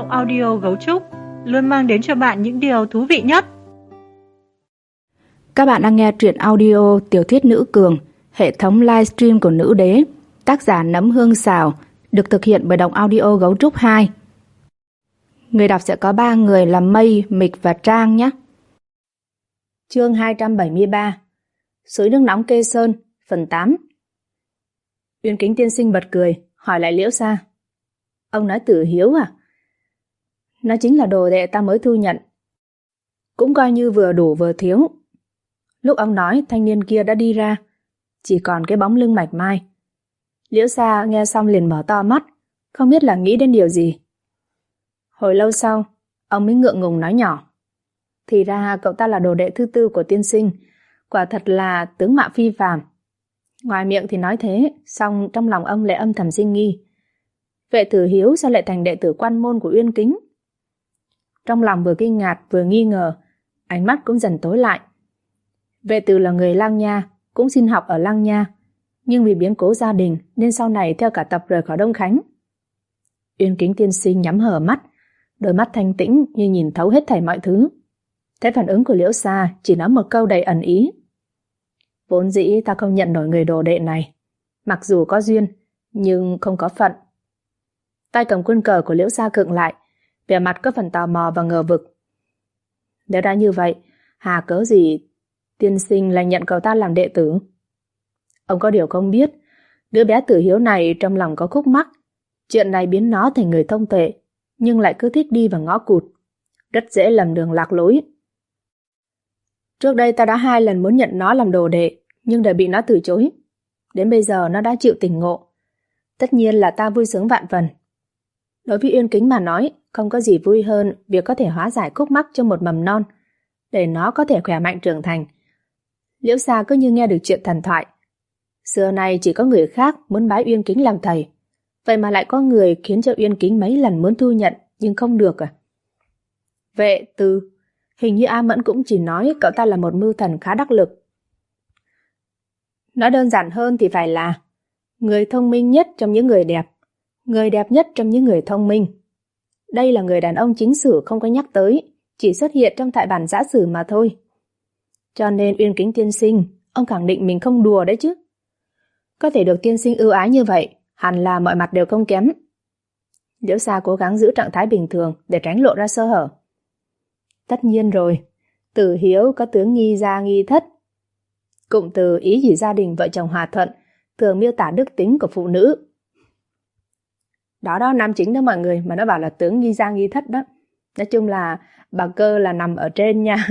audio Gấu Trúc luôn mang đến cho bạn những điều thú vị nhất. Các bạn đang nghe truyện audio tiểu thuyết Nữ Cường, hệ thống livestream của Nữ Đế, tác giả Nấm Hương Xào, được thực hiện bởi Đọc Audio Gấu Trúc 2. Người đọc sẽ có 3 người là Mây, Mịch và Trang nhé. Chương 273, Suối nước nóng Kê Sơn, phần 8. Uyên Kính tiên sinh bật cười, hỏi lại Liễu Sa. Ông nói Tử Hiếu à? Nó chính là đồ đệ ta mới thu nhận. Cũng coi như vừa đủ vừa thiếu. Lúc ông nói thanh niên kia đã đi ra, chỉ còn cái bóng lưng mạch mai. Liễu Sa nghe xong liền mở to mắt, không biết là nghĩ đến điều gì. Hồi lâu sau, ông mới ngượng ngùng nói nhỏ. Thì ra cậu ta là đồ đệ thứ tư của tiên sinh, quả thật là tướng mạo phi phàm. Ngoài miệng thì nói thế, song trong lòng ông lại âm thầm sinh nghi. Vệ Tử Hiếu sao lại thành đệ tử quan môn của Uyên Kính? Trong lòng vừa kinh ngạc vừa nghi ngờ, ánh mắt cũng dần tối lại. Vệ Tử là người Lăng Nha, cũng xin học ở Lăng Nha, nhưng vì biến cố gia đình nên sau này theo cả tập rời khỏi Đông Khánh. Uyên Kính tiên sinh nhắm hờ mắt, đôi mắt thanh tĩnh như nhìn thấu hết thảy mọi thứ. Thấy phản ứng của Liễu Sa, chỉ nói một câu đầy ẩn ý. Vốn dĩ ta không nhận nổi người đồ đệ này, mặc dù có duyên, nhưng không có phận. Tay cầm quân cờ của Liễu Sa khựng lại, vẻ mặt có phần tò mò và ngờ vực. Nếu đã như vậy, hà cớ gì tiên sinh lại nhận cậu ta làm đệ tử? Ông có điều không biết, đứa bé Tử Hiếu này trong lòng có khúc mắc. Chuyện này biến nó thành người thông tuệ, nhưng lại cứ thích đi vào ngõ cụt, rất dễ lầm đường lạc lối. Trước đây ta đã 2 lần muốn nhận nó làm đồ đệ, nhưng đều bị nó từ chối. Đến bây giờ nó đã chịu tỉnh ngộ. Tất nhiên là ta vui sướng vạn phần. Đối với Uyên Kính mà nói, không có gì vui hơn việc có thể hóa giải khúc mắc cho một mầm non, để nó có thể khỏe mạnh trưởng thành. Liễu Sa cứ như nghe được chuyện thần thoại. Xưa nay chỉ có người khác muốn bái Uyên Kính làm thầy, vậy mà lại có người khiến cho Uyên Kính mấy lần muốn thu nhận nhưng không được à? Vệ Tử, hình như A Mẫn cũng chỉ nói cậu ta là một mưu thần khá đắc lực. Nói đơn giản hơn thì phải là người thông minh nhất trong những người đẹp, người đẹp nhất trong những người thông minh. Đây là người đàn ông chính sử không có nhắc tới, chỉ xuất hiện trong thoại bản giã sử mà thôi. Cho nên Uyên Kính tiên sinh, ông khẳng định mình không đùa đấy chứ. Có thể được tiên sinh ưu ái như vậy, hẳn là mọi mặt đều không kém. Liễu Sa cố gắng giữ trạng thái bình thường để tránh lộ ra sơ hở. Tất nhiên rồi, Tử Hiếu có tướng nghi gia nghi thất. Cụm từ ý chỉ gia đình vợ chồng hòa thuận, thường miêu tả đức tính của phụ nữ. Đó nam chính đó mọi người, mà nó bảo là tướng nghi gia nghi thất đó. Nói chung là bà Cơ là nằm ở trên nha.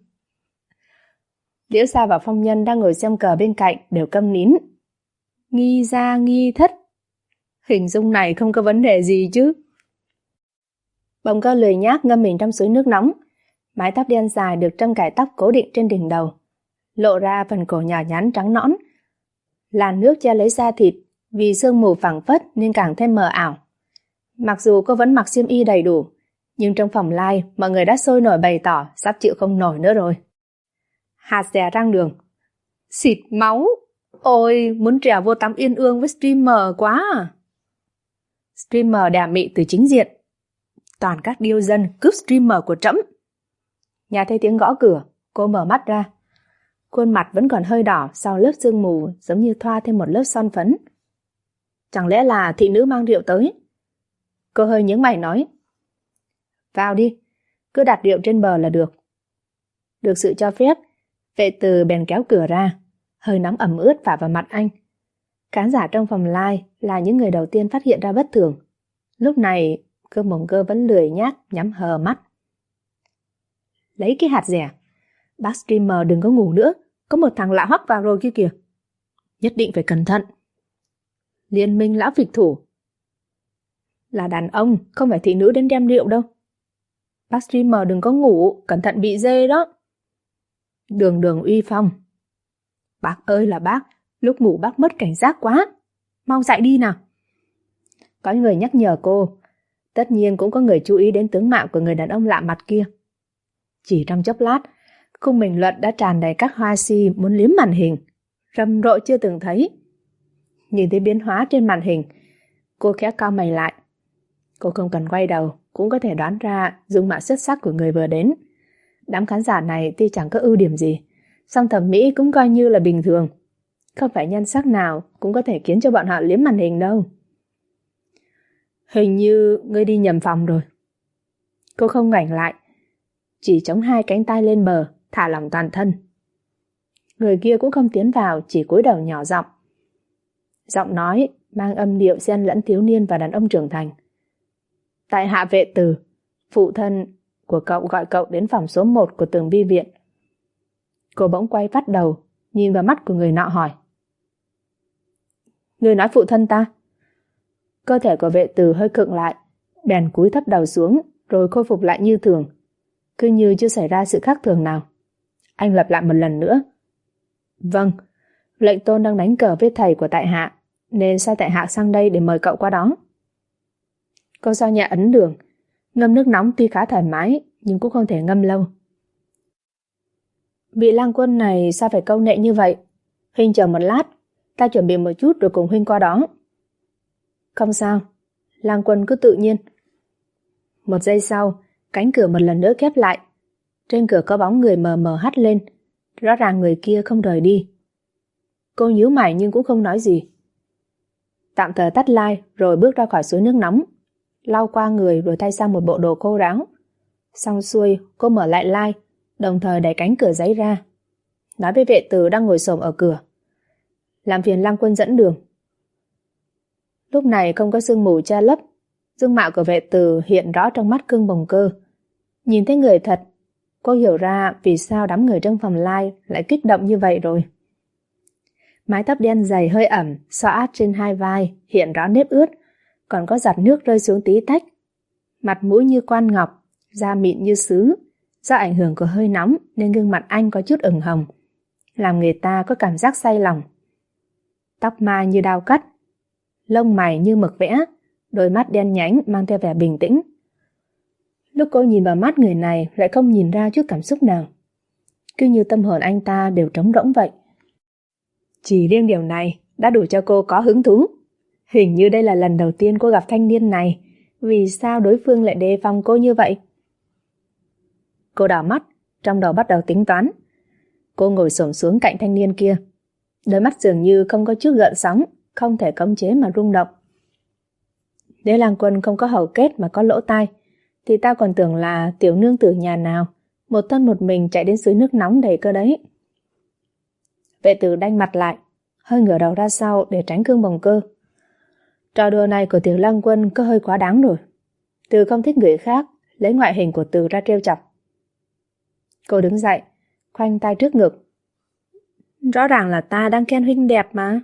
Liễu Sa và Phong Nhân đang ngồi xem cờ bên cạnh đều câm nín. Nghi gia nghi thất, hình dung này không có vấn đề gì chứ. Bồng Cơ lười nhác ngâm mình trong suối nước nóng, mái tóc đen dài được trâm cài tóc cố định trên đỉnh đầu, lộ ra phần cổ nhỏ nhắn trắng nõn. Làn nước che lấy da thịt, vì sương mù phảng phất nên càng thêm mờ ảo. Mặc dù cô vẫn mặc xiêm y đầy đủ, nhưng trong phòng live mọi người đã sôi nổi bày tỏ sắp chịu không nổi nữa rồi. Hạt dẻ răng đường. Xịt máu. Ôi, muốn trèo vô tắm Yên Ương với streamer quá à. Streamer đà mị từ chính diện. Toàn các điêu dân cướp streamer của trẫm. Nhà thấy tiếng gõ cửa, cô mở mắt ra. Khuôn mặt vẫn còn hơi đỏ sau lớp sương mù, giống như thoa thêm một lớp son phấn. Chẳng lẽ là thị nữ mang rượu tới? Cô hơi nhướng mày nói. Vào đi, cứ đặt rượu trên bờ là được. Được sự cho phép, Vệ Tử bèn kéo cửa ra, hơi nóng ẩm ướt phả vào mặt anh. Khán giả trong phòng live là những người đầu tiên phát hiện ra bất thường. Lúc này, Bồng Cơ vẫn lười nhác nhắm hờ mắt. Lấy cái hạt dẻ. Bác streamer đừng có ngủ nữa, có một thằng lạ hoắc vào rồi kia kìa. Nhất định phải cẩn thận. Liên minh lão phịch thủ. Là đàn ông, không phải thị nữ đến đem rượu đâu. Bác streamer đừng có ngủ, cẩn thận bị dê đó. Đường uy phong. Bác ơi là bác, lúc ngủ bác mất cảnh giác quá. Mau dậy đi nào. Có người nhắc nhở cô. Tất nhiên cũng có người chú ý đến tướng mạo của người đàn ông lạ mặt kia. Chỉ trong chốc lát, khung bình luận đã tràn đầy các hoa si muốn liếm màn hình, rầm rộ chưa từng thấy. Nhìn thấy biến hóa trên màn hình, cô khẽ cau mày lại. Cô không cần quay đầu cũng có thể đoán ra dung mạo xuất sắc của người vừa đến. Đám khán giả này tuy chẳng có ưu điểm gì, song thẩm mỹ cũng coi như là bình thường. Không phải nhan sắc nào cũng có thể khiến cho bọn họ liếm màn hình đâu. Hình như ngươi đi nhầm phòng rồi. Cô không ngoảnh lại, chỉ chống hai cánh tay lên bờ, thả lỏng toàn thân. Người kia cũng không tiến vào, chỉ cúi đầu nhỏ giọng. Giọng nói mang âm điệu xen lẫn thiếu niên và đàn ông trưởng thành. Tại hạ Vệ Từ, phụ thân của cậu gọi cậu đến phòng số 1 của Tường Vi viện. Cô bỗng quay phát đầu, nhìn vào mắt của người nọ hỏi. Người nói phụ thân ta? Cơ thể của Vệ Từ hơi khựng lại, bèn cúi thấp đầu xuống, rồi khôi phục lại như thường, cứ như chưa xảy ra sự khác thường nào. Anh lặp lại một lần nữa. Vâng, lệnh tôn đang đánh cờ với thầy của tại hạ, nên sai tại hạ sang đây để mời cậu qua đó. Cô sao nhà ấn đường, ngâm nước nóng tuy khá thoải mái, nhưng cũng không thể ngâm lâu. Vị lang quân này sao phải câu nệ như vậy? Huynh chờ một lát, ta chuẩn bị một chút rồi cùng huynh qua đó. Không sao, lang quân cứ tự nhiên. Một giây sau, cánh cửa một lần nữa khép lại. Trên cửa có bóng người mờ mờ hắt lên, rõ ràng người kia không rời đi. Cô nhíu mày nhưng cũng không nói gì. Tạm thời tắt light rồi bước ra khỏi suối nước nóng, lau qua người rồi thay sang một bộ đồ khô ráo. Xong xuôi, cô mở lại light, đồng thời đẩy cánh cửa giấy ra, nói với Vệ Từ đang ngồi xổm ở cửa. Làm phiền lang quân dẫn đường. Lúc này không có sương mù che lấp, dung mạo của Vệ Từ hiện rõ trong mắt Cương Bồng Cơ. Nhìn thấy người thật, cô hiểu ra vì sao đám người trong phòng live lại kích động như vậy rồi. Mái tóc đen dày hơi ẩm, xõa trên hai vai, hiện rõ nếp ướt, còn có giọt nước rơi xuống tí tách. Mặt mũi như quan ngọc, da mịn như sứ. Do ảnh hưởng của hơi nóng nên gương mặt anh có chút ửng hồng, làm người ta có cảm giác say lòng. Tóc mai như đao cắt, lông mày như mực vẽ, đôi mắt đen nhánh mang theo vẻ bình tĩnh. Lúc cô nhìn vào mắt người này lại không nhìn ra chút cảm xúc nào, cứ như tâm hồn anh ta đều trống rỗng vậy. Chỉ riêng điều này đã đủ cho cô có hứng thú. Hình như đây là lần đầu tiên cô gặp thanh niên này, vì sao đối phương lại đề phòng cô như vậy? Cô đảo mắt, trong đầu bắt đầu tính toán. Cô ngồi xổm xuống cạnh thanh niên kia, đôi mắt dường như không có chút gợn sóng, không thể khống chế mà rung động. Nếu lang quân không có hầu kết mà có lỗ tai, thì tao còn tưởng là tiểu nương tử nhà nào, một thân một mình chạy đến suối nước nóng đầy cơ đấy. Vệ Tử đanh mặt lại, hơi ngửa đầu ra sau để tránh Cương Bồng Cơ. Trò đùa này của tiểu lang quân có hơi quá đáng rồi. Từ không thích người khác lấy ngoại hình của Từ ra trêu chọc. Cô đứng dậy, khoanh tay trước ngực. Rõ ràng là ta đang khen huynh đẹp mà.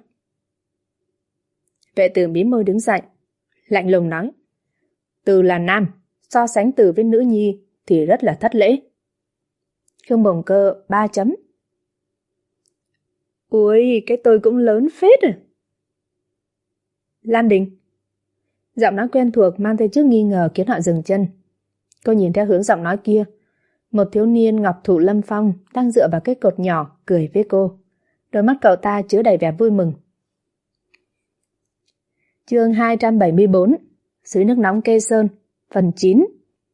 Vệ Tử mím môi đứng dậy, lạnh lùng nói. Từ là nam, so sánh Từ với nữ nhi thì rất là thất lễ. Cương Bồng Cơ 3 chấm. Ui, cái tôi cũng lớn phết à. Lan Đình. Giọng nói quen thuộc mang theo chút nghi ngờ khiến họ dừng chân. Cô nhìn theo hướng giọng nói kia. Một thiếu niên ngọc thụ lâm phong đang dựa vào cái cột nhỏ cười với cô. Đôi mắt cậu ta chứa đầy vẻ vui mừng. Chương 274, Suối nước nóng Kê Sơn, phần 9.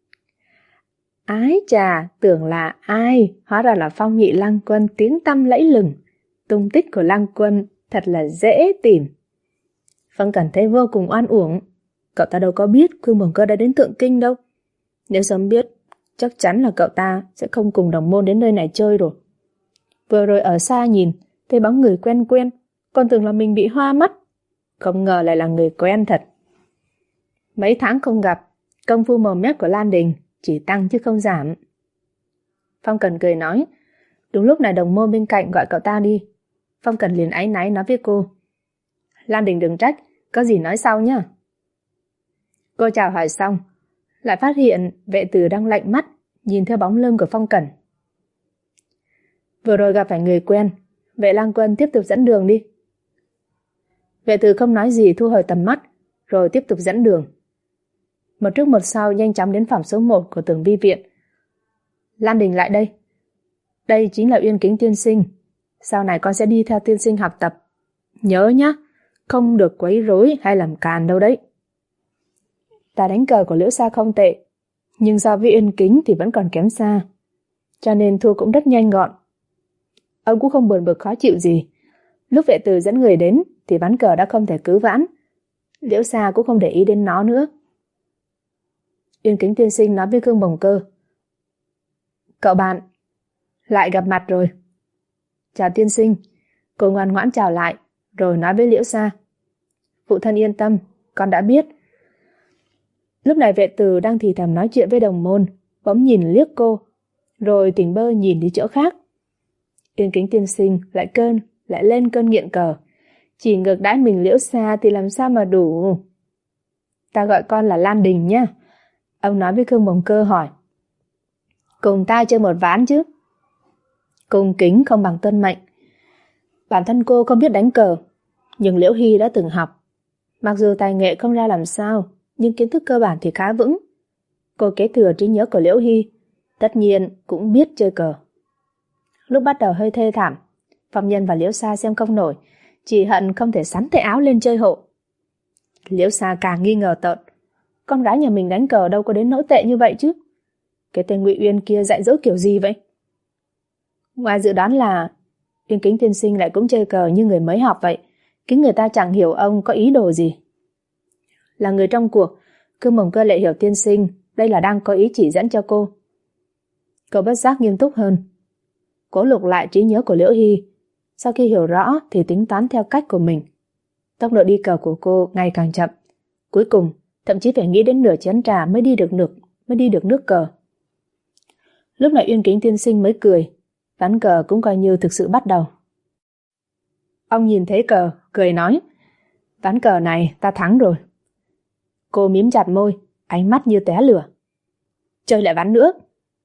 Ái chà, tưởng là ai, hóa ra là Phong Nhị Lang Quân tiếng tăm lẫy lừng. Tung tích của Lang Quân thật là dễ tìm. Phong cảm thấy vô cùng oan uổng. Cậu ta đâu có biết Cương Bồng Cơ đã đến Thượng Kinh đâu. Nếu sớm biết, chắc chắn là cậu ta sẽ không cùng đồng môn đến nơi này chơi rồi. Vừa rồi ở xa nhìn, thấy bóng người quen quen, còn tưởng là mình bị hoa mắt. Không ngờ lại là người quen thật. Mấy tháng không gặp, công phu mồm mép của Lan Đình chỉ tăng chứ không giảm. Phong Cần cười nói. Đúng lúc này đồng môn bên cạnh gọi cậu ta đi. Phong Cần liền áy náy nói với cô. Lan Đình đừng trách, có gì nói sau nhá. Cô chào hỏi xong, lại phát hiện Vệ Tử đang lạnh mắt nhìn theo bóng lưng của Phong Cẩn. Vừa rồi gặp phải người quen, Vệ Lang Quân tiếp tục dẫn đường đi. Vệ Tử không nói gì, thu hồi tầm mắt, rồi tiếp tục dẫn đường. Một trước một sau nhanh chóng đến phòng số 1 của Tường Vi viện. Lan Đình lại đây. Đây chính là Uyên Kính tiên sinh. Sau này con sẽ đi theo tiên sinh học tập. Nhớ nhá, không được quấy rối hay làm càn đâu đấy. Ta đánh cờ của Liễu Sa không tệ, nhưng so với Yên Kính thì vẫn còn kém xa, cho nên thua cũng rất nhanh gọn. Ông cũng không buồn bực khó chịu gì. Lúc vệ từ dẫn người đến thì ván cờ đã không thể cứu vãn. Liễu Sa cũng không để ý đến nó nữa. Yên Kính tiên sinh nói với Khương Bồng Cơ: Cậu bạn, lại gặp mặt rồi. Chào tiên sinh. Cô ngoan ngoãn chào lại, rồi nói với Liễu Sa: Phụ thân yên tâm, con đã biết. Lúc này vệ từ đang thì thầm nói chuyện với đồng môn, bỗng nhìn liếc cô, rồi tỉnh bơ nhìn đi chỗ khác. Yên Kính tiên sinh lại lên cơn nghiện cờ, chỉ ngược đãi mình Liễu Sa thì làm sao mà đủ. Ta gọi con là Lan Đình nhá. Ông nói với Khương Bồng Cơ hỏi: Cùng ta chơi một ván chứ? Cung kính không bằng tuân mệnh. Bản thân cô không biết đánh cờ, nhưng Liễu Hy đã từng học. Mặc dù tài nghệ không ra làm sao, nhưng kiến thức cơ bản thì khá vững. Cô kế thừa trí nhớ của Liễu Hy, tất nhiên cũng biết chơi cờ. Lúc bắt đầu hơi thê thảm, Phong Nhân và Liễu Sa xem không nổi, chỉ hận không thể sắn tay áo lên chơi hộ. Liễu Sa càng nghi ngờ tợn, con gái nhà mình đánh cờ đâu có đến nỗi tệ như vậy chứ. Cái tên Ngụy Uyên kia dạy dỗ kiểu gì vậy? Ngoài dự đoán là Yên Kính tiên sinh lại cũng chơi cờ như người mới học vậy, khiến người ta chẳng hiểu ông có ý đồ gì. Là người trong cuộc, Khương Bồng Cơ lại hiểu tiên sinh đây là đang có ý chỉ dẫn cho cô. Cô bất giác nghiêm túc hơn, cố lục lại trí nhớ của Liễu Hy. Sau khi hiểu rõ thì tính toán theo cách của mình. Tốc độ đi cờ của cô ngày càng chậm, cuối cùng thậm chí phải nghĩ đến nửa chén trà mới đi được nước cờ. Lúc này Yên Kính tiên sinh mới cười, ván cờ cũng coi như thực sự bắt đầu. Ông nhìn thấy cờ, cười nói: Ván cờ này ta thắng rồi. Cô mím chặt môi, ánh mắt như té lửa. Chơi lại ván nữa.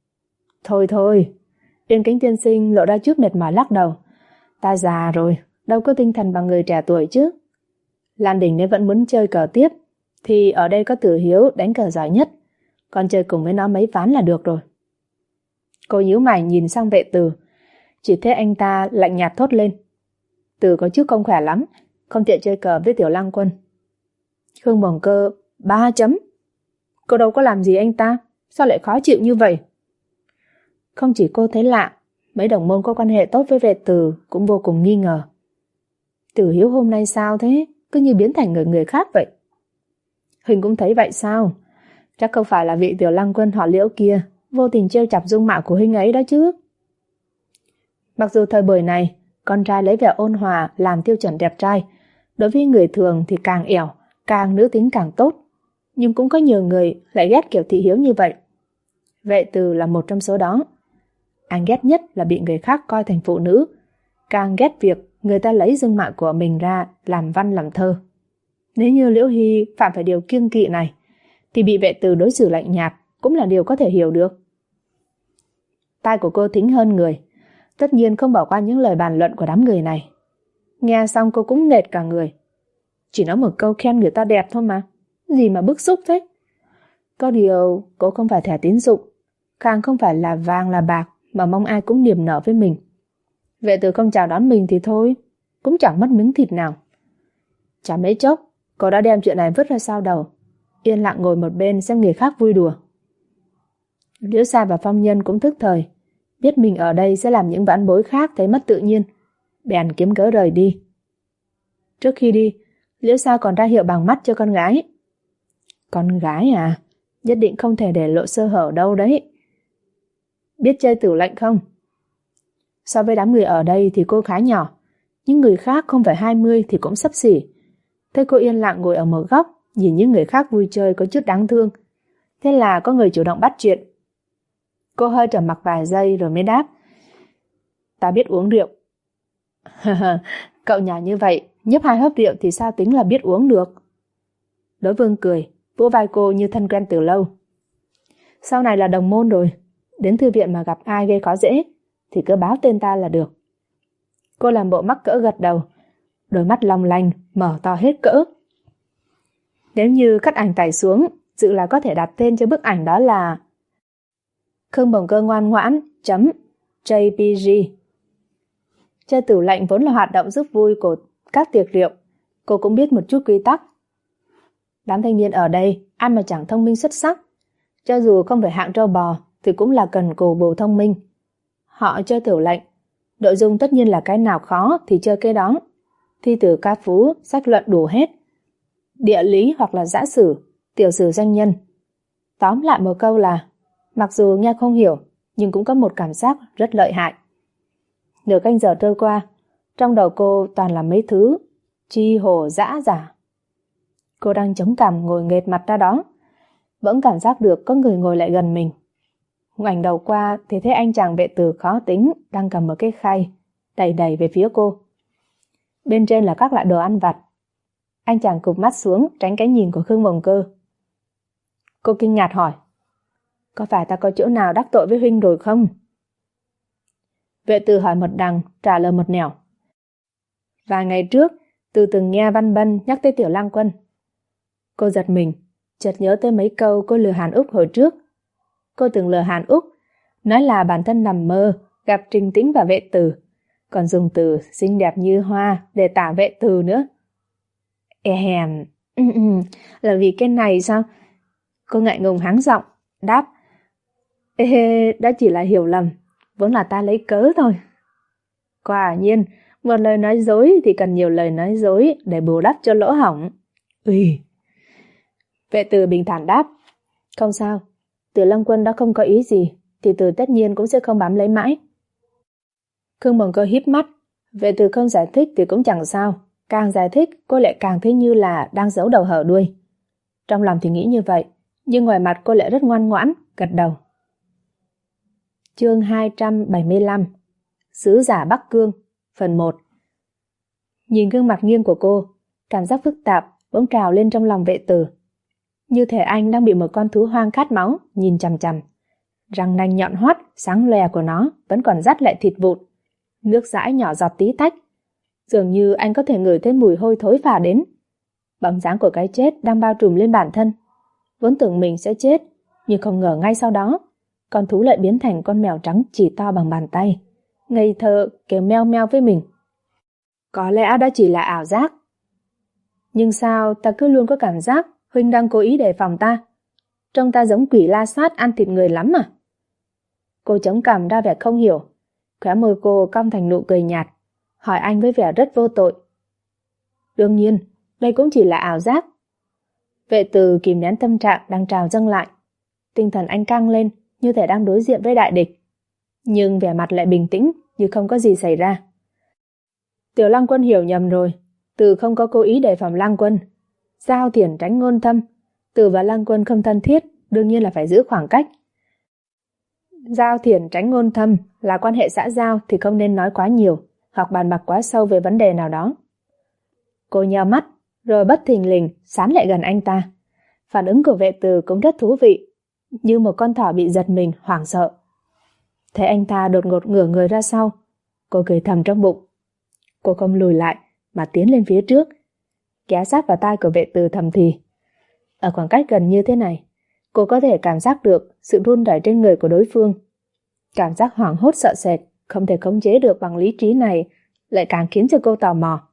Thôi, Yên Kính tiên sinh lộ ra chút mệt mỏi lắc đầu. Ta già rồi, đâu có tinh thần bằng người trẻ tuổi chứ. Lan Đình nếu vẫn muốn chơi cờ tiếp, thì ở đây có Tử Hiếu đánh cờ giỏi nhất, còn chơi cùng với nó mấy ván là được rồi. Cô nhíu mày nhìn sang vệ Từ, chỉ thấy anh ta lạnh nhạt thốt lên: Từ có chút không khỏe lắm, không tiện chơi cờ với Tiểu Lăng Quân. Khương Bồng Cơ 3 chấm. Cô đâu có làm gì anh ta, sao lại khó chịu như vậy? Không chỉ cô thấy lạ, mấy đồng môn có quan hệ tốt với vệ Từ cũng vô cùng nghi ngờ. Tử Hiếu hôm nay sao thế, cứ như biến thành người khác vậy. Huỳnh cũng thấy vậy sao? Chắc không phải là vị Tiểu Lăng Quân họ Liễu kia vô tình trêu chọc dung mạo của Huỳnh ấy đó chứ. Mặc dù thời buổi này con trai lấy vẻ ôn hòa làm tiêu chuẩn đẹp trai, đối với người thường thì càng ẻo, càng nữ tính càng tốt, nhưng cũng có nhiều người lại ghét kiểu thị hiếu như vậy. Vệ Từ là một trong số đó. Anh ghét nhất là bị người khác coi thành phụ nữ, càng ghét việc người ta lấy dung mạo của mình ra làm văn làm thơ. Nếu như Liễu Hy phạm phải điều kiêng kỵ này, thì bị vệ Từ đối xử lạnh nhạt cũng là điều có thể hiểu được. Tai của cô thính hơn người, tất nhiên không bỏ qua những lời bàn luận của đám người này. Nghe xong cô cũng nghẹt cả người. Chỉ nói một câu khen người ta đẹp thôi mà, gì mà bức xúc thế. Có điều cô không phải thẻ tín dụng, càng không phải là vàng là bạc mà mong ai cũng niềm nở với mình. Vệ Từ không chào đón mình thì thôi, cũng chẳng mất miếng thịt nào. Chả mấy chốc, cô đã đem chuyện này vứt ra sau đầu, yên lặng ngồi một bên xem người khác vui đùa. Liễu Sa và Phong Nhân cũng thức thời, biết mình ở đây sẽ làm những vãn bối khác thấy mất tự nhiên, bèn kiếm cớ rời đi. Trước khi đi, Liễu Sa còn ra hiệu bằng mắt cho con gái. Con gái à, nhất định không thể để lộ sơ hở đâu đấy. Biết chơi Tử Lệnh không? So với đám người ở đây thì cô khá nhỏ, những người khác không phải 20 thì cũng xấp xỉ. Thấy cô yên lặng ngồi ở một góc, nhìn những người khác vui chơi có chút đáng thương. Thế là có người chủ động bắt chuyện. Cô hơi trầm mặc vài giây rồi mới đáp: Ta biết uống rượu. Cậu nhỏ như vậy, nhấp 2 hớp rượu thì sao tính là biết uống được? Đối Vương cười, vỗ vai cô như thân quen từ lâu. Sau này là đồng môn rồi, đến thư viện mà gặp ai gây khó dễ thì cứ báo tên ta là được. Cô làm bộ mắc cỡ gật đầu, đôi mắt long lanh mở to hết cỡ. Nếu như cắt ảnh tải xuống, dự là có thể đặt tên cho bức ảnh đó là Khương Bồng Cơ ngoan ngoãn .jpg. Chơi Tử Lệnh vốn là hoạt động giúp vui của các tiệc rượu, cô cũng biết một chút quy tắc. Đám thanh niên ở đây ai mà chẳng thông minh xuất sắc. Cho dù không phải hạng trâu bò thì cũng là cần cù bù thông minh. Họ chơi tiểu lệnh, nội dung tất nhiên là cái nào khó thì chơi cái đó. Thi từ ca phú, sách luận đủ hết. Địa lý hoặc là dã sử, tiểu sử danh nhân. Tóm lại một câu là, mặc dù nghe không hiểu, nhưng cũng có một cảm giác rất lợi hại. Nửa canh giờ trôi qua, trong đầu cô toàn là mấy thứ chi hồ dã giả. Cô đang chống cằm ngồi nghệt mặt ra đó, vẫn cảm giác được có người ngồi lại gần mình. Ngoảnh đầu qua thì thấy anh chàng vệ tử khó tính đang cầm một cái khay đẩy đẩy về phía cô. Bên trên là các loại đồ ăn vặt. Anh chàng cụp mắt xuống tránh cái nhìn của Khương Bồng Cơ. Cô kinh ngạc hỏi, có phải ta có chỗ nào đắc tội với huynh rồi không? Vệ tử hỏi một đằng, trả lời một nẻo. Vài ngày trước, Từ từng nghe Văn Bân nhắc tới Tiểu Lang Quân. Cô giật mình, chợt nhớ tới mấy câu cô lừa Hàn Úc hồi trước. Cô từng lừa Hàn Úc, nói là bản thân nằm mơ, gặp Trình Tĩnh và Vệ Tử, còn dùng từ xinh đẹp như hoa để tả Vệ Tử nữa. Hèm, là vì cái này sao? Cô ngại ngùng hắng giọng, đáp. Đó chỉ là hiểu lầm, vốn là ta lấy cớ thôi. Quả nhiên, một lời nói dối thì cần nhiều lời nói dối để bù đắp cho lỗ hổng. Vệ Tử bình thản đáp. Không sao, Tiểu Lang Quân đã không có ý gì, thì Tử tất nhiên cũng sẽ không bám lấy mãi. Khương Bồng Cơ híp mắt. Vệ Tử không giải thích thì cũng chẳng sao, càng giải thích cô lại càng thấy như là đang giấu đầu hở đuôi. Trong lòng thì nghĩ như vậy, nhưng ngoài mặt cô lại rất ngoan ngoãn, gật đầu. Chương 275 Sứ giả Bắc Cương, phần 1. Nhìn gương mặt nghiêng của cô, cảm giác phức tạp bỗng trào lên trong lòng Vệ Tử. Như thể anh đang bị một con thú hoang khát máu nhìn chằm chằm. Răng nanh nhọn hoắt, sáng lòe của nó vẫn còn dắt lại thịt vụn. Nước dãi nhỏ giọt tí tách. Dường như anh có thể ngửi thấy mùi hôi thối phả đến. Bóng dáng của cái chết đang bao trùm lên bản thân. Vốn tưởng mình sẽ chết, nhưng không ngờ ngay sau đó, con thú lại biến thành con mèo trắng chỉ to bằng bàn tay, ngây thơ kêu meo meo với mình. Có lẽ đó chỉ là ảo giác. Nhưng sao ta cứ luôn có cảm giác huynh đang cố ý đề phòng ta? Trông ta giống quỷ la sát ăn thịt người lắm à? Cô chống cằm ra vẻ không hiểu. Khóe môi cô cong thành nụ cười nhạt, hỏi anh với vẻ rất vô tội. Đương nhiên, đây cũng chỉ là ảo giác. Vệ Tử kìm nén tâm trạng đang trào dâng lại. Tinh thần anh căng lên như thể đang đối diện với đại địch. Nhưng vẻ mặt lại bình tĩnh như không có gì xảy ra. Tiểu Lang Quân hiểu nhầm rồi. Tử không có cố ý đề phòng Lang Quân. Giao thiển tránh ngôn thâm. Tử và Lang Quân không thân thiết, đương nhiên là phải giữ khoảng cách. Giao thiển tránh ngôn thâm là quan hệ xã giao thì không nên nói quá nhiều hoặc bàn bạc quá sâu về vấn đề nào đó. Cô nheo mắt, rồi bất thình lình sán lại gần anh ta. Phản ứng của Vệ Tử cũng rất thú vị, như một con thỏ bị giật mình hoảng sợ. Thấy anh ta đột ngột ngửa người ra sau, cô cười thầm trong bụng. Cô không lùi lại mà tiến lên phía trước, ghé sát vào tai của Vệ Tử thầm thì. Ở khoảng cách gần như thế này, cô có thể cảm giác được sự run rẩy trên người của đối phương. Cảm giác hoảng hốt sợ sệt, không thể khống chế được bằng lý trí này lại càng khiến cho cô tò mò.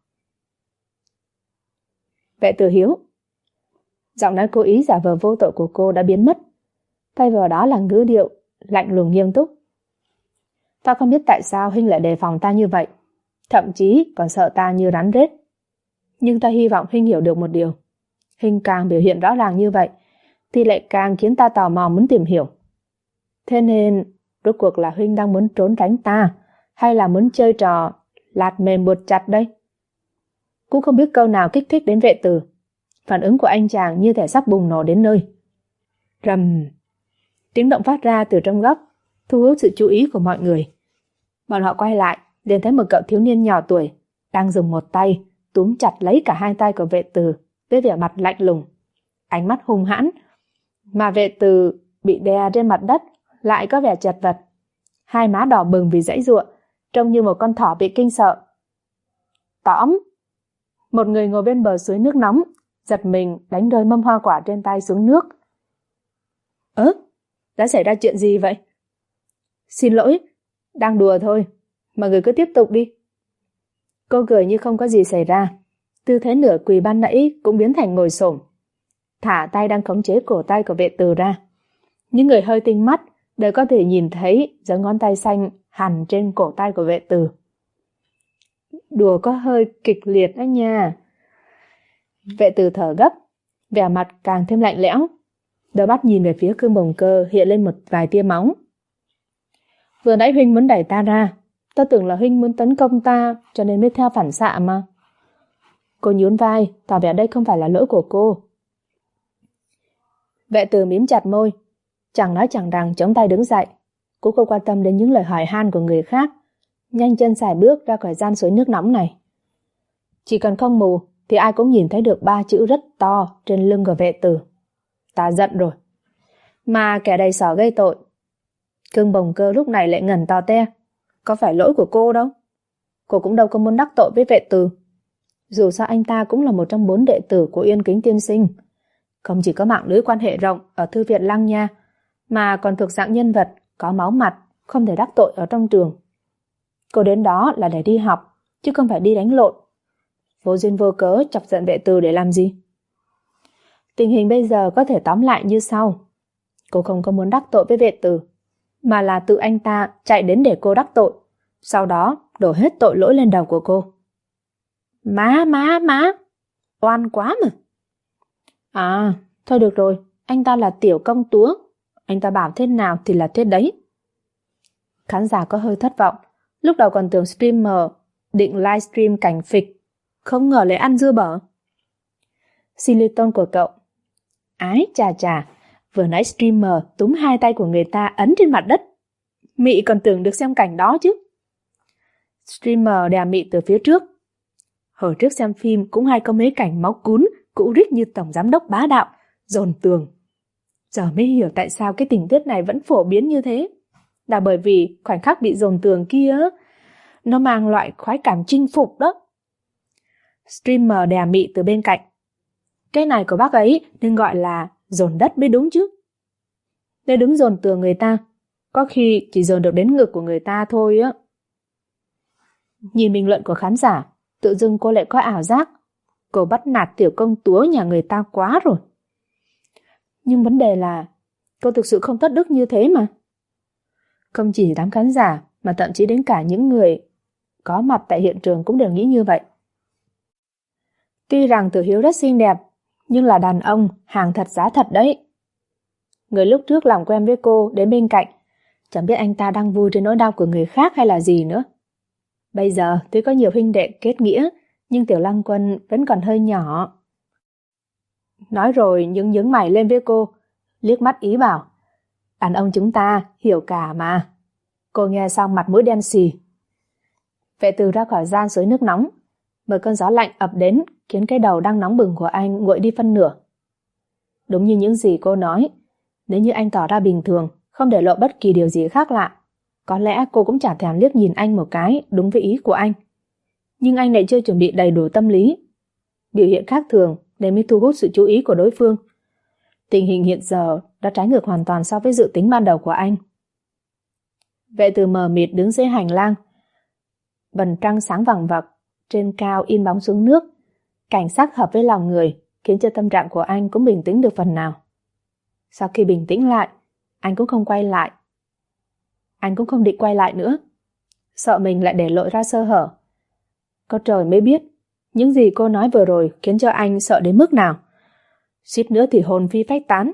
Vệ Tử Hiếu. Giọng nói cố ý giả vờ vô tội của cô đã biến mất, thay vào đó là ngữ điệu lạnh lùng nghiêm túc. Ta không biết tại sao huynh lại đề phòng ta như vậy, thậm chí còn sợ ta như rắn rết. Nhưng ta hy vọng huynh hiểu được một điều. Huynh càng biểu hiện rõ ràng như vậy thì lại càng khiến ta tò mò muốn tìm hiểu. Thế nên, rốt cuộc là huynh đang muốn trốn tránh ta hay là muốn chơi trò lạt mềm buộc chặt đây? Cũng không biết câu nào kích thích đến Vệ Tử. Phản ứng của anh chàng như thể sắp bùng nổ đến nơi. Rầm! Tiếng động phát ra từ trong góc, thu hút sự chú ý của mọi người. Bọn họ quay lại, liền thấy một cậu thiếu niên nhỏ tuổi đang dùng một tay túm chặt lấy cả hai tay của Vệ Tử với vẻ mặt lạnh lùng, ánh mắt hung hãn. Mà Vệ Tử bị đè trên mặt đất lại có vẻ chật vật, hai má đỏ bừng vì giãy giụa, trông như một con thỏ bị kinh sợ. Tõm! Một người ngồi bên bờ suối nước nóng giật mình đánh rơi mâm hoa quả trên tay xuống nước. Đã xảy ra chuyện gì vậy? Xin lỗi, đang đùa thôi, mọi người cứ tiếp tục đi. Cô cười như không có gì xảy ra, tư thế nửa quỳ ban nãy cũng biến thành ngồi xổm. thả tay đang khống chế cổ tay của Vệ Từ ra. Những người hơi tinh mắt đều có thể nhìn thấy dấu ngón tay xanh hằn trên cổ tay của Vệ Từ. Đùa có hơi kịch liệt đó nha. Vệ Từ thở gấp, vẻ mặt càng thêm lạnh lẽo. Đôi mắt nhìn về phía Cương Bồng Cơ hiện lên một vài tia máu. Vừa nãy huynh muốn đẩy ta ra, ta tưởng là huynh muốn tấn công ta, cho nên mới theo phản xạ mà. Cô nhún vai, tỏ vẻ đây không phải là lỗi của cô. Vệ Từ mím chặt môi, chẳng nói chẳng rằng chống tay đứng dậy, cũng không quan tâm đến những lời hỏi han của người khác, nhanh chân sải bước ra khỏi gian suối nước nóng này. Chỉ cần không mù thì ai cũng nhìn thấy được 3 chữ rất to trên lưng của Vệ Từ. Ta giận rồi. Mà kẻ đầy sỏ gây tội. Cương Bồng Cơ lúc này lại ngẩn to te. Có phải lỗi của cô đâu. Cô cũng đâu có muốn đắc tội với Vệ Từ. Dù sao anh ta cũng là một trong 4 đệ tử của Yên Kính Tiên Sinh. Không chỉ có mạng lưới quan hệ rộng ở Thư viện Lăng Nha, mà còn thuộc dạng nhân vật có máu mặt, không thể đắc tội ở trong trường. Cô đến đó là để đi học, chứ không phải đi đánh lộn. Vô duyên vô cớ chọc giận Vệ Từ để làm gì? Tình hình bây giờ có thể tóm lại như sau. Cô không có muốn đắc tội với Vệ Từ, mà là tự anh ta chạy đến để cô đắc tội, sau đó đổ hết tội lỗi lên đầu của cô. Má, oan quá mà. À, thôi được rồi, anh ta là tiểu công chúa, anh ta bảo thế nào thì là thế đấy. Khán giả có hơi thất vọng, lúc đầu còn tưởng streamer định livestream cảnh phịch, không ngờ lại ăn dưa bở. Silicon của cậu. Ái chà, vừa nãy streamer túm 2 tay của người ta ấn trên mặt đất. Mị còn tưởng được xem cảnh đó chứ. Streamer đè Mị từ phía trước. Hồi trước xem phim cũng hay có mấy cảnh máu cún, cũ rích như tổng giám đốc bá đạo, dồn tường. Giờ mới hiểu tại sao cái tình tiết này vẫn phổ biến như thế. Là bởi vì khoảnh khắc bị dồn tường kia, nó mang loại khoái cảm chinh phục đó. Streamer đè Mị từ bên cạnh. Cái này của bác ấy nên gọi là dồn đất mới đúng chứ. Nếu đứng dồn tường người ta, có khi chỉ dồn được đến ngực của người ta thôi á. Nhìn bình luận của khán giả, tự dưng cô lại có ảo giác cô bắt nạt tiểu công chúa nhà người ta quá rồi. Nhưng vấn đề là cô thực sự không thất đức như thế mà. Không chỉ đám khán giả mà thậm chí đến cả những người có mặt tại hiện trường cũng đều nghĩ như vậy. Tuy rằng Tử Hiếu rất xinh đẹp, nhưng là đàn ông hàng thật giá thật đấy. Người lúc trước làm quen với cô đến bên cạnh, chẳng biết anh ta đang vui trên nỗi đau của người khác hay là gì nữa. Bây giờ tuy có nhiều huynh đệ kết nghĩa, nhưng Tiểu Lăng Quân vẫn còn hơi nhỏ. Nói rồi nhướng mày lên với cô, liếc mắt ý bảo, đàn ông chúng ta hiểu cả mà. Cô nghe xong mặt mũi đen xì. Vệ Từ ra khỏi gian suối nước nóng, một cơn gió lạnh ập đến khiến cái đầu đang nóng bừng của anh nguội đi phân nửa. Đúng như những gì cô nói, nếu như anh tỏ ra bình thường, không để lộ bất kỳ điều gì khác lạ, có lẽ cô cũng chả thèm liếc nhìn anh một cái đúng với ý của anh. Nhưng anh lại chưa chuẩn bị đầy đủ tâm lý. Biểu hiện khác thường để mới thu hút sự chú ý của đối phương. Tình hình hiện giờ đã trái ngược hoàn toàn so với dự tính ban đầu của anh. Vệ Từ mờ mịt đứng dưới hành lang. Vầng trăng sáng vằng vặc, trên cao in bóng xuống nước. Cảnh sắc hợp với lòng người, khiến cho tâm trạng của anh cũng bình tĩnh được phần nào. Sau khi bình tĩnh lại, anh cũng không quay lại. Anh cũng không định quay lại nữa. Sợ mình lại để lộ ra sơ hở. Có trời mới biết, những gì cô nói vừa rồi khiến cho anh sợ đến mức nào. Suýt nữa thì hồn phi phách tán.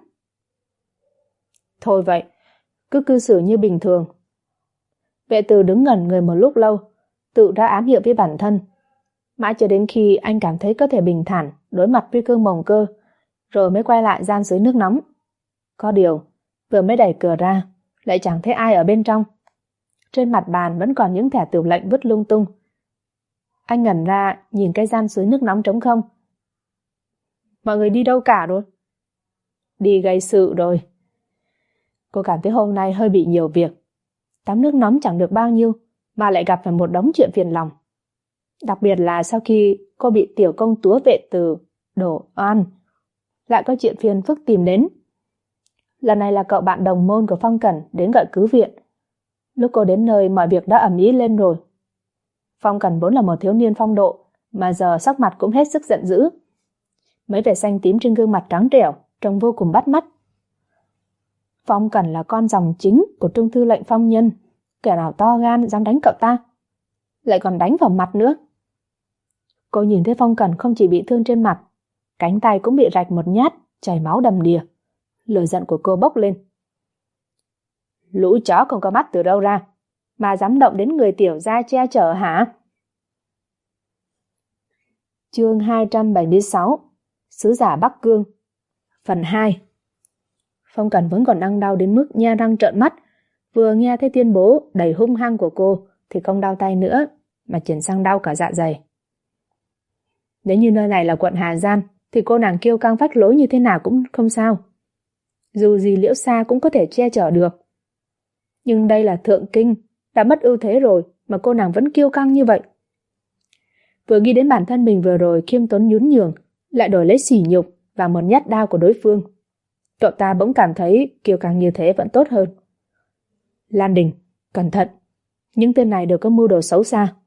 Thôi vậy, cứ cư xử như bình thường. Vệ Từ đứng ngẩn người một lúc lâu, tự ra ám hiệu với bản thân. Mãi cho đến khi anh cảm thấy có thể bình thản đối mặt với Cương Bồng Cơ, rồi mới quay lại gian suối nước nóng. Có điều, vừa mới đẩy cửa ra, lại chẳng thấy ai ở bên trong. Trên mặt bàn vẫn còn những thẻ tửu lệnh vứt lung tung. Anh ngẩn ra nhìn cái gian suối nước nóng trống không. Mọi người đi đâu cả rồi? Đi gây sự rồi. Cô cảm thấy hôm nay hơi bị nhiều việc. Tắm nước nóng chẳng được bao nhiêu, mà lại gặp phải một đống chuyện phiền lòng. Đặc biệt là sau khi cô bị tiểu công chúa Vệ Từ đổ oan, lại có chuyện phiền phức tìm đến. Lần này là cậu bạn đồng môn của Phong Cẩn đến gọi cứu viện. Lúc cô đến nơi mọi việc đã ầm ĩ lên rồi. Phong Cẩn vốn là một thiếu niên phong độ, mà giờ sắc mặt cũng hết sức giận dữ. Mấy vệt xanh tím trên gương mặt trắng trẻo trông vô cùng bắt mắt. Phong Cẩn là con dòng chính của Trung thư lệnh Phong Nhân, kẻ nào to gan dám đánh cậu ta, lại còn đánh vào mặt nữa. Cô nhìn thấy Phong Cẩn không chỉ bị thương trên mặt, cánh tay cũng bị rạch một nhát, chảy máu đầm đìa. Lửa giận của cô bốc lên. Lũ chó không có mắt từ đâu ra, mà dám động đến người tiểu gia che chở hả? Chương 276 Sứ giả Bắc Cương Phần 2. Phong Cẩn vẫn còn đang đau đến mức nhe răng trợn mắt. Vừa nghe thấy tuyên bố đầy hung hăng của cô thì không đau tay nữa, mà chuyển sang đau cả dạ dày. Nếu như nơi này là quận Hà Giang thì cô nàng kiêu căng phách lối như thế nào cũng không sao. Dù gì Liễu Sa cũng có thể che chở được. Nhưng đây là Thượng Kinh, đã mất ưu thế rồi mà cô nàng vẫn kiêu căng như vậy. Vừa nghĩ đến bản thân mình vừa rồi khiêm tốn nhún nhường, lại đổi lấy sỉ nhục và một nhát đao của đối phương, cậu ta bỗng cảm thấy kiêu căng như thế vẫn tốt hơn. Lan Đình, cẩn thận, những tên này đều có mưu đồ xấu xa.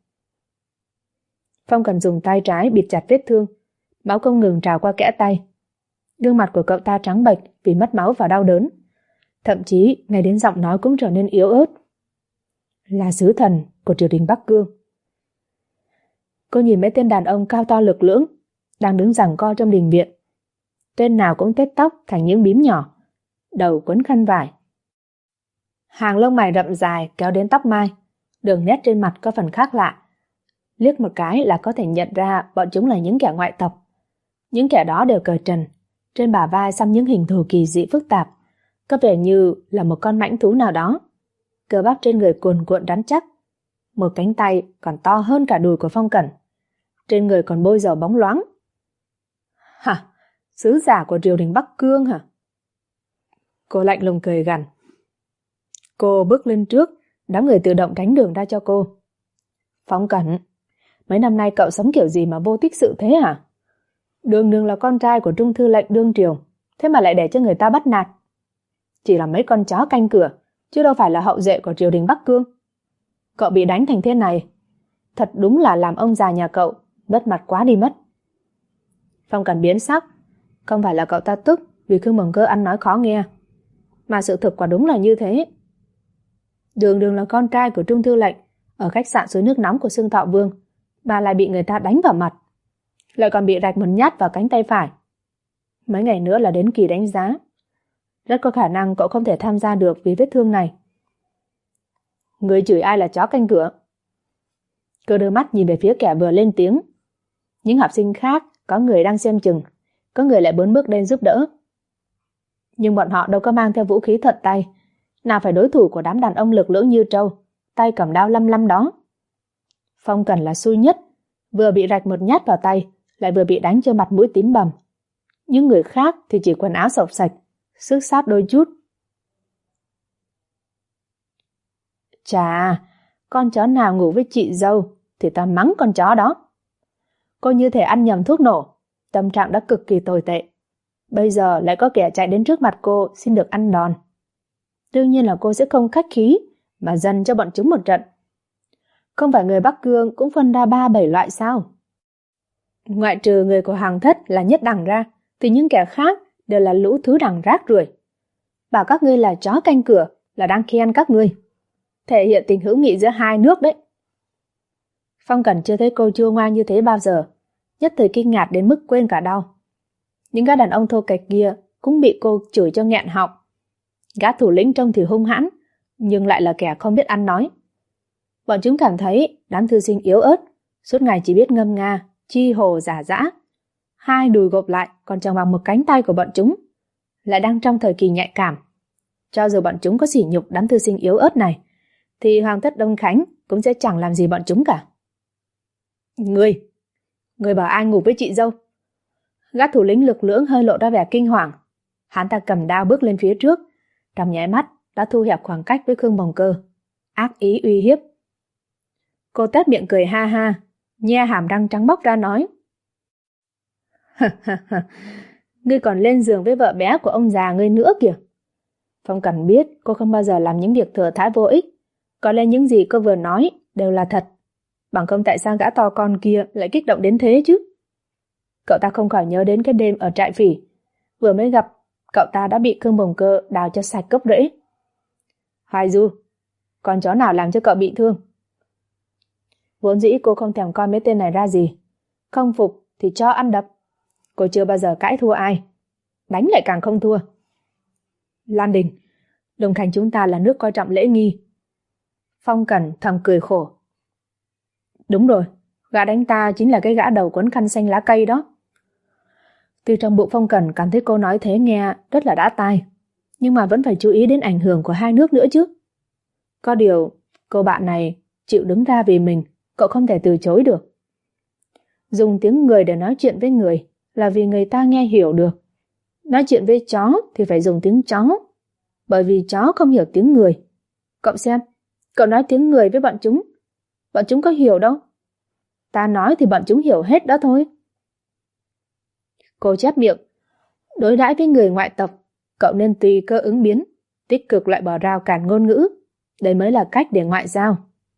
Phong Cần dùng tay trái bịt chặt vết thương, máu không ngừng trào qua kẽ tay. Gương mặt của cậu ta trắng bệch vì mất máu và đau đớn, thậm chí ngay đến giọng nói cũng trở nên yếu ớt. Là sứ thần của triều đình Bắc Cương. Cô nhìn mấy tên đàn ông cao to lực lưỡng đang đứng giằng co trong đình viện. Tên nào cũng tết tóc thành những bím nhỏ, đầu quấn khăn vải. Hàng lông mày rậm dài kéo đến tóc mai, đường nét trên mặt có phần khác lạ. Liếc một cái là có thể nhận ra bọn chúng là những kẻ ngoại tộc. Những kẻ đó đều cởi trần, trên bả vai xăm những hình thù kỳ dị phức tạp, có vẻ như là một con mãnh thú nào đó. Cơ bắp trên người cuồn cuộn rắn chắc, một cánh tay còn to hơn cả đùi của Phong Cẩn. Trên người còn bôi dầu bóng loáng. Hả? Sứ giả của triều đình Bắc Cương hả? Cô lạnh lùng cười gằn. Cô bước lên trước, đám người tự động tránh đường ra cho cô. Phong Cẩn, mấy năm nay cậu sống kiểu gì mà vô tích sự thế hả? Đường đường là con trai của Trung thư lệnh đương triều, thế mà lại để cho người ta bắt nạt. Chỉ là mấy con chó canh cửa, chứ đâu phải là hậu duệ của triều đình Bắc Cương. Cậu bị đánh thành thế này, thật đúng là làm ông già nhà cậu mất mặt quá đi mất. Phong Cẩn biến sắc, không phải là cậu ta tức vì Khương Mừng Cơ ăn nói khó nghe, mà sự thực quả đúng là như thế. Đường đường là con trai của Trung thư lệnh ở khách sạn suối nước nóng của Xương Thọ Vương, mà lại bị người ta đánh vào mặt, lại còn bị rạch một nhát vào cánh tay phải. Mấy ngày nữa là đến kỳ đánh giá, rất có khả năng cậu không thể tham gia được vì vết thương này. Người chửi ai là chó canh cửa? Cơ đưa mắt nhìn về phía kẻ vừa lên tiếng. Những học sinh khác có người đang xem chừng, có người lại bốn bước lên giúp đỡ. Nhưng bọn họ đâu có mang theo vũ khí thuận tay, nào phải đối thủ của đám đàn ông lực lưỡng như trâu, tay cầm đao lăm lăm đó. Phong Cẩn là xui nhất, vừa bị rạch một nhát vào tay, lại vừa bị đánh cho mặt mũi tím bầm. Những người khác thì chỉ quần áo xộc sạch, xước sát đôi chút. Chà, con chó nào ngủ với chị dâu thì ta mắng con chó đó. Cô như thể ăn nhầm thuốc nổ, tâm trạng đã cực kỳ tồi tệ. Bây giờ lại có kẻ chạy đến trước mặt cô xin được ăn đòn. Đương nhiên là cô sẽ không khách khí mà dần cho bọn chúng một trận. Không phải người Bắc Cương cũng phân ra 3-7 loại sao? Ngoại trừ người của Hàng Thất là nhất đẳng ra, thì những kẻ khác đều là lũ thứ đẳng rác rưởi. Bảo các ngươi là chó canh cửa là đang khen các ngươi, thể hiện tình hữu nghị giữa hai nước đấy. Phong Cẩn chưa thấy cô chua ngoan như thế bao giờ, nhất thời kinh ngạc đến mức quên cả đau. Những gã đàn ông thô kệch kia cũng bị cô chửi cho nghẹn họng. Gã thủ lĩnh trông thì hung hãn, nhưng lại là kẻ không biết ăn nói. Bọn chúng cảm thấy đám thư sinh yếu ớt, suốt ngày chỉ biết ngâm nga, chi hồ giả dã. Hai đùi gộp lại còn chẳng bằng một cánh tay của bọn chúng, lại đang trong thời kỳ nhạy cảm. Cho dù bọn chúng có sỉ nhục đám thư sinh yếu ớt này, thì Hoàng thất Đông Khánh cũng sẽ chẳng làm gì bọn chúng cả. Người bảo ai ngủ với chị dâu? Gã thủ lĩnh lực lưỡng hơi lộ ra vẻ kinh hoàng. Hắn ta cầm đao bước lên phía trước, trong nháy mắt đã thu hẹp khoảng cách với Khương Bồng Cơ, ác ý uy hiếp. Cô tét miệng cười ha ha, nhe hàm răng trắng bóc ra nói: Ngươi còn lên giường với vợ bé của ông già ngươi nữa kìa. Phong Cẩn biết cô không bao giờ làm những việc thừa thãi vô ích, có lẽ những gì cô vừa nói đều là thật, bằng không tại sao gã to con kia lại kích động đến thế chứ? Cậu ta không khỏi nhớ đến cái đêm ở trại phỉ. Vừa mới gặp, cậu ta đã bị Khương Bồng Cơ đào cho sạch gốc rễ. Hoài Du, con chó nào làm cho cậu bị thương? Vốn dĩ cô không thèm coi mấy tên này ra gì. Không phục thì cho ăn đập. Cô chưa bao giờ cãi thua ai. Đánh lại càng không thua. Lan Đình, Đông Khánh chúng ta là nước coi trọng lễ nghi. Phong Cẩn thầm cười khổ. Đúng rồi, gã đánh ta chính là cái gã đầu quấn khăn xanh lá cây đó. Từ trong bụng Phong Cẩn cảm thấy cô nói thế nghe rất là đã tai, nhưng mà vẫn phải chú ý đến ảnh hưởng của hai nước nữa chứ. Có điều, cô bạn này chịu đứng ra vì mình, cậu không thể từ chối được. Dùng tiếng người để nói chuyện với người là vì người ta nghe hiểu được. Nói chuyện với chó thì phải dùng tiếng chó, bởi vì chó không hiểu tiếng người. Cậu xem, cậu nói tiếng người với bọn chúng có hiểu đâu. Ta nói thì bọn chúng hiểu hết đó thôi. Cô chép miệng. Đối đãi với người ngoại tộc, cậu nên tùy cơ ứng biến, tích cực loại bỏ rào cản ngôn ngữ. Đây mới là cách để ngoại giao.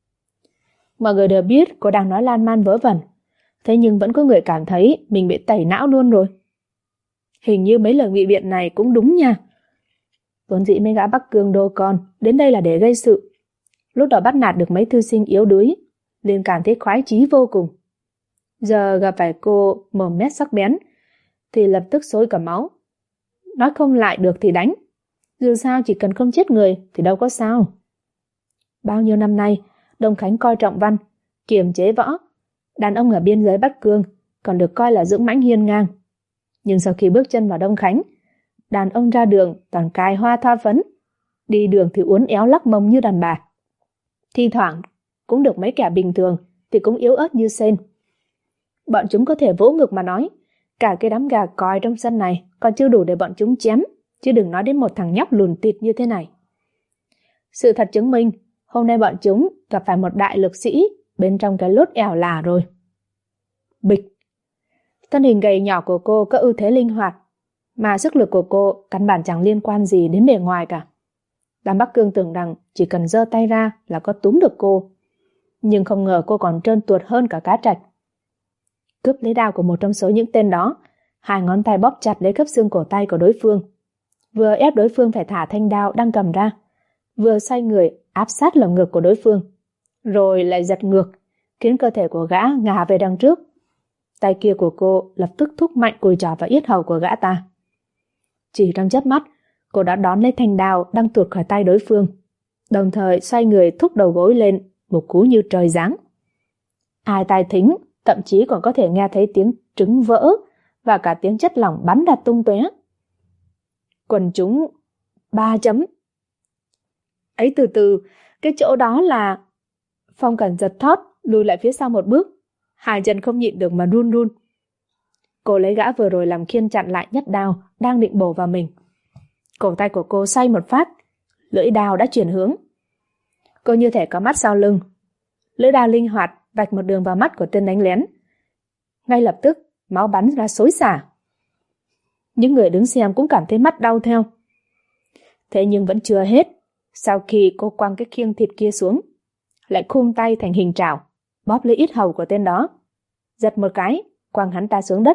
Mọi người đều biết cô đang nói lan man vớ vẩn, thế nhưng vẫn có người cảm thấy mình bị tẩy não luôn rồi. Hình như mấy lời ngụy biện này cũng đúng nha. Vốn dĩ mấy gã Bắc Cương đô con đến đây là để gây sự. Lúc đó bắt nạt được mấy thư sinh yếu đuối, liền cảm thấy khoái chí vô cùng. Giờ gặp phải cô mồm mép sắc bén thì lập tức sôi cả máu. Nói không lại được thì đánh. Dù sao chỉ cần không chết người thì đâu có sao. Bao nhiêu năm nay, Đông Khánh coi trọng văn, kiềm chế võ. Đàn ông ở biên giới Bắc Cương còn được coi là dũng mãnh hiên ngang. Nhưng sau khi bước chân vào Đông Khánh, đàn ông ra đường toàn cài hoa thoa phấn, đi đường thì uốn éo lắc mông như đàn bà. Thi thoảng cũng được mấy kẻ bình thường thì cũng yếu ớt như sên. Bọn chúng có thể vỗ ngực mà nói, cả cái đám gà còi trong sân này còn chưa đủ để bọn chúng chém, chứ đừng nói đến một thằng nhóc lùn tịt như thế này. Sự thật chứng minh, hôm nay bọn chúng gặp phải một đại lực sĩ bên trong cái lốt ẻo là rồi. Bịch. Thân hình gầy nhỏ của cô có ưu thế linh hoạt, mà sức lực của cô căn bản chẳng liên quan gì đến bề ngoài cả. Đám Bắc Cương tưởng rằng chỉ cần giơ tay ra là có túm được cô, nhưng không ngờ cô còn trơn tuột hơn cả cá trạch. Cướp lấy đao của một trong số những tên đó, hai ngón tay bóp chặt lấy khớp xương cổ tay của đối phương, vừa ép đối phương phải thả thanh đao đang cầm ra, vừa xoay người áp sát lồng ngực của đối phương, rồi lại giật ngược, khiến cơ thể của gã ngả về đằng trước. Tay kia của cô lập tức thúc mạnh cùi chỏ vào yết hầu của gã ta. Chỉ trong chớp mắt, cô đã đón lấy thanh đao đang tuột khỏi tay đối phương, đồng thời xoay người thúc đầu gối lên, một cú như trời giáng. Ai tai thính, thậm chí còn có thể nghe thấy tiếng trứng vỡ và cả tiếng chất lỏng bắn ra tung tóe. Quần chúng 3 chấm. Ấy từ từ, cái chỗ đó là... Phong Cẩn giật thót, lùi lại phía sau một bước, hai chân không nhịn được mà run run. Cô lấy gã vừa rồi làm khiên chặn lại nhát đao đang định bổ vào mình. Cổ tay của cô xoay một phát, lưỡi đao đã chuyển hướng. Cô như thể có mắt sau lưng. Lưỡi đao linh hoạt vạch một đường vào mắt của tên đánh lén. Ngay lập tức, máu bắn ra xối xả. Những người đứng xem cũng cảm thấy mắt đau theo. Thế nhưng vẫn chưa hết. Sau khi cô quăng cái khiêng thịt kia xuống, lại khum tay thành hình trảo, bóp lấy yết hầu của tên đó, giật một cái, quăng hắn ta xuống đất.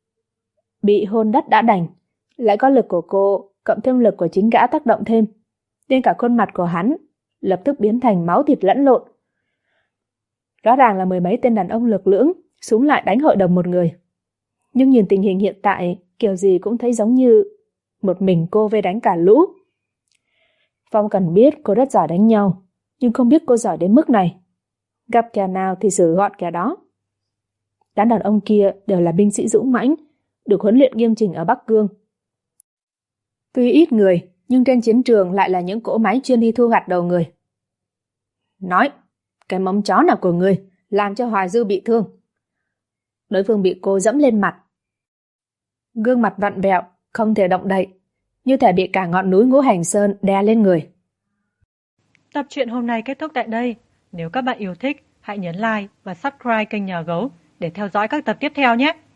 Bị hôn đất đã đành, lại có lực của cô cộng thêm lực của chính gã tác động thêm, nên cả khuôn mặt của hắn lập tức biến thành máu thịt lẫn lộn. Rõ ràng là mười mấy tên đàn ông lực lưỡng xúm lại đánh hội đồng một người. Nhưng nhìn tình hình hiện tại, kiểu gì cũng thấy giống như một mình cô vây đánh cả lũ. Phong Cần biết cô rất giỏi đánh nhau, nhưng không biết cô giỏi đến mức này. Gặp kẻ nào thì xử gọn kẻ đó. Đám đàn ông kia đều là binh sĩ dũng mãnh, được huấn luyện nghiêm chỉnh ở Bắc Cương. Tuy ít người, nhưng trên chiến trường lại là những cỗ máy chuyên đi thu gặt đầu người. Nói, cái móng chó nào của người làm cho Hoài Dư bị thương? Đối phương bị cô dẫm lên mặt. Gương mặt vặn vẹo, không thể động đậy, như thể bị cả ngọn núi Ngũ Hành Sơn đè lên người. Tập truyện hôm nay kết thúc tại đây. Nếu các bạn yêu thích, hãy nhấn like và subscribe kênh Nhà Gấu để theo dõi các tập tiếp theo nhé.